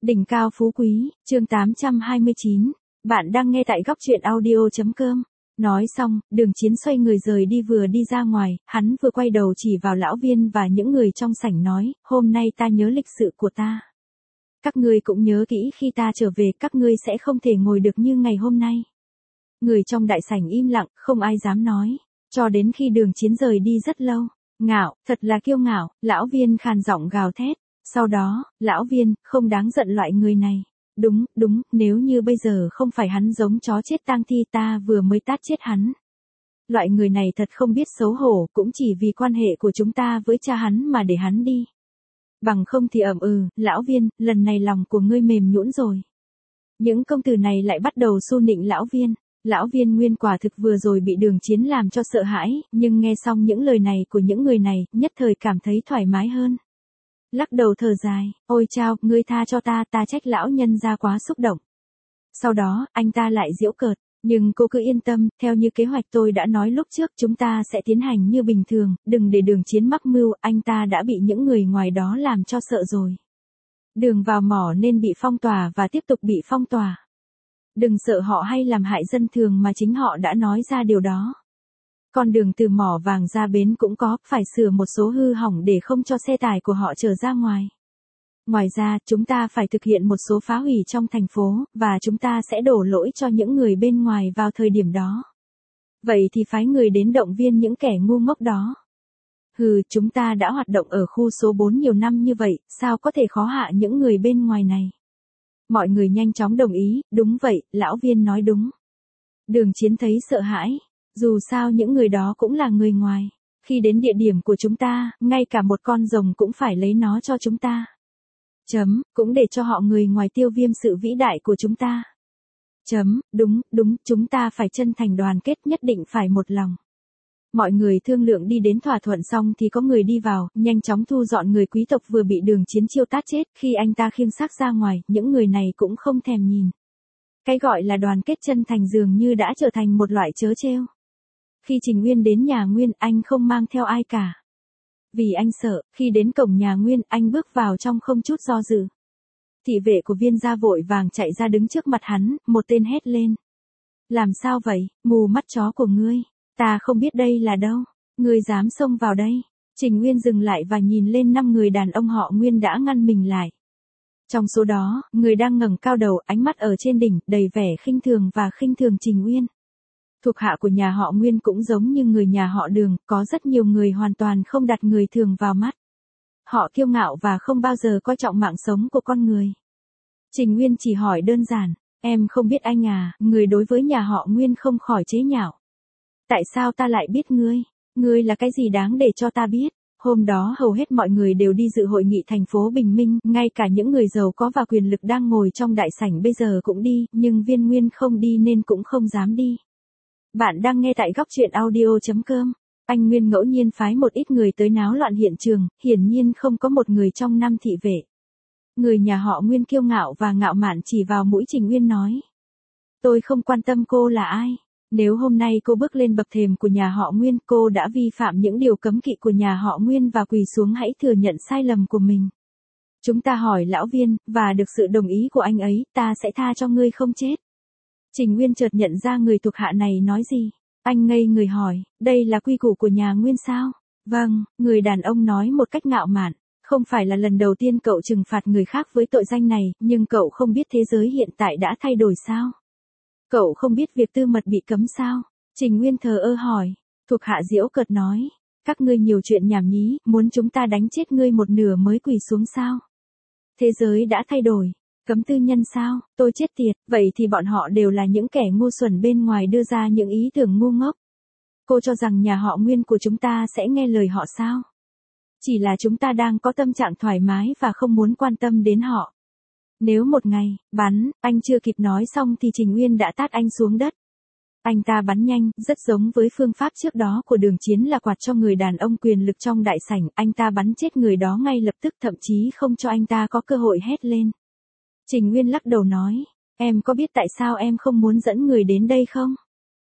Đỉnh cao phú quý, chương 829. Bạn đang nghe tại góc truyện audio.com. Nói xong, Đường Chiến xoay người rời đi, vừa đi ra ngoài, hắn vừa quay đầu chỉ vào lão Viên và những người trong sảnh nói, hôm nay ta nhớ lịch sự của ta. Các ngươi cũng nhớ kỹ, khi ta trở về các ngươi sẽ không thể ngồi được như ngày hôm nay. Người trong đại sảnh im lặng, không ai dám nói, cho đến khi Đường Chiến rời đi rất lâu. Ngạo, thật là kiêu ngạo, lão Viên khàn giọng gào thét. Sau đó, lão Viên, không đáng giận loại người này. Đúng, nếu như bây giờ không phải hắn giống chó chết tang thi ta vừa mới tát chết hắn. Loại người này thật không biết xấu hổ, cũng chỉ vì quan hệ của chúng ta với cha hắn mà để hắn đi. Bằng không thì lão Viên, lần này lòng của ngươi mềm nhũn rồi. Những công tử này lại bắt đầu xu nịnh lão Viên. Lão Viên nguyên quả thực vừa rồi bị Đường Chiến làm cho sợ hãi, nhưng nghe xong những lời này của những người này, nhất thời cảm thấy thoải mái hơn. Lắc đầu thở dài, ôi chao, ngươi tha cho ta trách lão nhân gia quá xúc động. Sau đó, anh ta lại giễu cợt, nhưng cô cứ yên tâm, theo như kế hoạch tôi đã nói lúc trước chúng ta sẽ tiến hành như bình thường, đừng để Đường Chiến mắc mưu, anh ta đã bị những người ngoài đó làm cho sợ rồi. Đường vào mỏ nên bị phong tỏa và tiếp tục bị phong tỏa. Đừng sợ họ hay làm hại dân thường mà chính họ đã nói ra điều đó. Con đường từ mỏ vàng ra bến cũng phải sửa một số hư hỏng để không cho xe tải của họ trở ra ngoài. Ngoài ra, chúng ta phải thực hiện một số phá hủy trong thành phố, và chúng ta sẽ đổ lỗi cho những người bên ngoài vào thời điểm đó. Vậy thì phái người đến động viên những kẻ ngu ngốc đó. Chúng ta đã hoạt động ở khu số 4 nhiều năm như vậy, sao có thể khó hạ những người bên ngoài này? Mọi người nhanh chóng đồng ý, đúng vậy, lão Viên nói đúng. Đường Chiến thấy sợ hãi. Dù sao những người đó cũng là người ngoài. Khi đến địa điểm của chúng ta, ngay cả một con rồng cũng phải lấy nó cho chúng ta. Cũng để cho họ người ngoài tiêu viêm sự vĩ đại của chúng ta. Đúng, chúng ta phải chân thành đoàn kết, nhất định phải một lòng. Mọi người thương lượng đi đến thỏa thuận xong thì có người đi vào, nhanh chóng thu dọn người quý tộc vừa bị Đường Chiến chiêu tát chết. Khi anh ta khiêng xác ra ngoài, những người này cũng không thèm nhìn. Cái gọi là đoàn kết chân thành dường như đã trở thành một loại trớ trêu. Khi Trình Nguyên đến nhà Nguyên, anh không mang theo ai cả. Vì anh sợ, khi đến cổng nhà Nguyên, anh bước vào trong không chút do dự. Thị vệ của Viên gia vội vàng chạy ra đứng trước mặt hắn, một tên hét lên. Làm sao vậy, mù mắt chó của ngươi? Ta không biết đây là đâu. Ngươi dám xông vào đây? Trình Nguyên dừng lại và nhìn lên 5 người đàn ông họ Nguyên đã ngăn mình lại. Trong số đó, người đang ngẩng cao đầu, ánh mắt ở trên đỉnh, đầy vẻ khinh thường và khinh thường Trình Nguyên. Thuộc hạ của nhà họ Nguyên cũng giống như người nhà họ Đường, có rất nhiều người hoàn toàn không đặt người thường vào mắt. Họ kiêu ngạo và không bao giờ coi trọng mạng sống của con người. Trình Nguyên chỉ hỏi đơn giản, em không biết anh à? Người đối với nhà họ Nguyên không khỏi chế nhạo. Tại sao ta lại biết ngươi? Ngươi là cái gì đáng để cho ta biết? Hôm đó hầu hết mọi người đều đi dự hội nghị thành phố Bình Minh, ngay cả những người giàu có và quyền lực đang ngồi trong đại sảnh bây giờ cũng đi, nhưng Viên Nguyên không đi nên cũng không dám đi. Bạn đang nghe tại góc truyện audio.com. Anh Nguyên ngẫu nhiên phái một ít người tới náo loạn hiện trường, hiển nhiên không có một người trong 5 thị vệ. Người nhà họ Nguyên kiêu ngạo và ngạo mạn chỉ vào mũi Trình Nguyên nói. Tôi không quan tâm cô là ai. Nếu hôm nay cô bước lên bậc thềm của nhà họ Nguyên, cô đã vi phạm những điều cấm kỵ của nhà họ Nguyên và quỳ xuống hãy thừa nhận sai lầm của mình. Chúng ta hỏi lão Viên, và được sự đồng ý của anh ấy, ta sẽ tha cho ngươi không chết. Trình Nguyên chợt nhận ra người thuộc hạ này nói gì. Anh ngây người hỏi, đây là quy củ của nhà Nguyên sao? Vâng, người đàn ông nói một cách ngạo mạn. Không phải là lần đầu tiên cậu trừng phạt người khác với tội danh này, nhưng cậu không biết thế giới hiện tại đã thay đổi sao? Cậu không biết việc tư mật bị cấm sao? Trình Nguyên thờ ơ hỏi. Thuộc hạ giễu cợt nói. Các ngươi nhiều chuyện nhảm nhí, muốn chúng ta đánh chết ngươi một nửa mới quỳ xuống sao? Thế giới đã thay đổi. Cấm tư nhân sao? Tôi chết tiệt, vậy thì bọn họ đều là những kẻ ngu xuẩn bên ngoài đưa ra những ý tưởng ngu ngốc. Cô cho rằng nhà họ Nguyên của chúng ta sẽ nghe lời họ sao? Chỉ là chúng ta đang có tâm trạng thoải mái và không muốn quan tâm đến họ. Nếu một ngày, anh chưa kịp nói xong thì Trình Nguyên đã tát anh xuống đất. Anh ta bắn nhanh, rất giống với phương pháp trước đó của Đường Chiến là quạt cho người đàn ông quyền lực trong đại sảnh, anh ta bắn chết người đó ngay lập tức, thậm chí không cho anh ta có cơ hội hét lên. Trình Nguyên lắc đầu nói, em có biết tại sao em không muốn dẫn người đến đây không?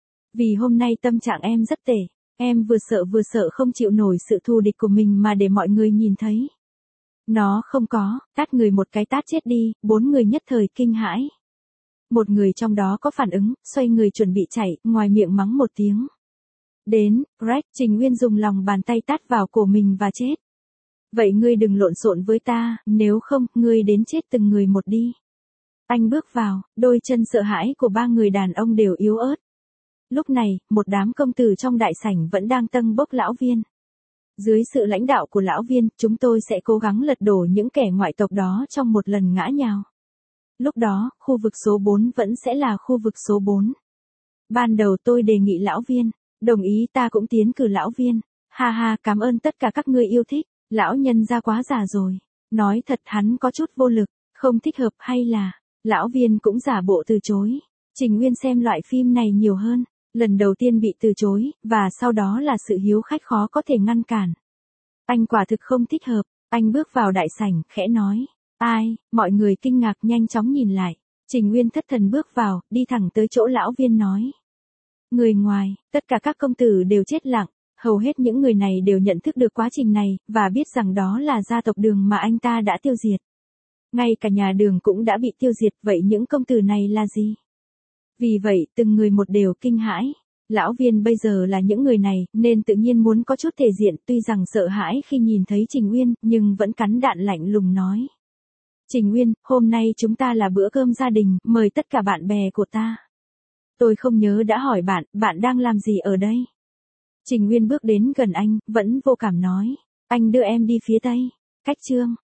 Vì hôm nay tâm trạng em rất tệ, em vừa sợ không chịu nổi sự thù địch của mình mà để mọi người nhìn thấy. Nó không có, tát người một cái tát chết đi, 4 người nhất thời kinh hãi. Một người trong đó có phản ứng, xoay người chuẩn bị chạy, ngoài miệng mắng một tiếng. Đến, Greg, Trình Uyên dùng lòng bàn tay tát vào cổ mình và chết. Vậy ngươi đừng lộn xộn với ta, nếu không, ngươi đến chết từng người một đi. Anh bước vào, đôi chân sợ hãi của 3 người đàn ông đều yếu ớt. Lúc này, một đám công tử trong đại sảnh vẫn đang tâng bốc lão Viên. Dưới sự lãnh đạo của lão Viên, chúng tôi sẽ cố gắng lật đổ những kẻ ngoại tộc đó trong một lần ngã nhào. Lúc đó, khu vực số 4 vẫn sẽ là khu vực số 4. Ban đầu tôi đề nghị lão Viên, đồng ý ta cũng tiến cử lão Viên. Ha ha, cảm ơn tất cả các ngươi yêu thích, lão nhân ra quá già rồi. Nói thật hắn có chút vô lực, không thích hợp hay là, lão Viên cũng giả bộ từ chối. Trình Uyên xem loại phim này nhiều hơn, lần đầu tiên bị từ chối, và sau đó là sự hiếu khách khó có thể ngăn cản. Anh quả thực không thích hợp, anh bước vào đại sảnh, khẽ nói. Ai, mọi người kinh ngạc nhanh chóng nhìn lại. Trình Uyên thất thần bước vào, đi thẳng tới chỗ lão Viên nói. Người ngoài, tất cả các công tử đều chết lặng, hầu hết những người này đều nhận thức được quá trình này, và biết rằng đó là gia tộc Đường mà anh ta đã tiêu diệt. Ngay cả nhà Đường cũng đã bị tiêu diệt, vậy những công tử này là gì? Vì vậy, từng người một đều kinh hãi. Lão Viên bây giờ là những người này, nên tự nhiên muốn có chút thể diện, tuy rằng sợ hãi khi nhìn thấy Trình Uyên, nhưng vẫn cắn đạn lạnh lùng nói. Trình Uyên, hôm nay chúng ta là bữa cơm gia đình, mời tất cả bạn bè của ta. Tôi không nhớ đã hỏi bạn, bạn đang làm gì ở đây? Trình Uyên bước đến gần anh, vẫn vô cảm nói. Anh đưa em đi phía tây. Cách chương.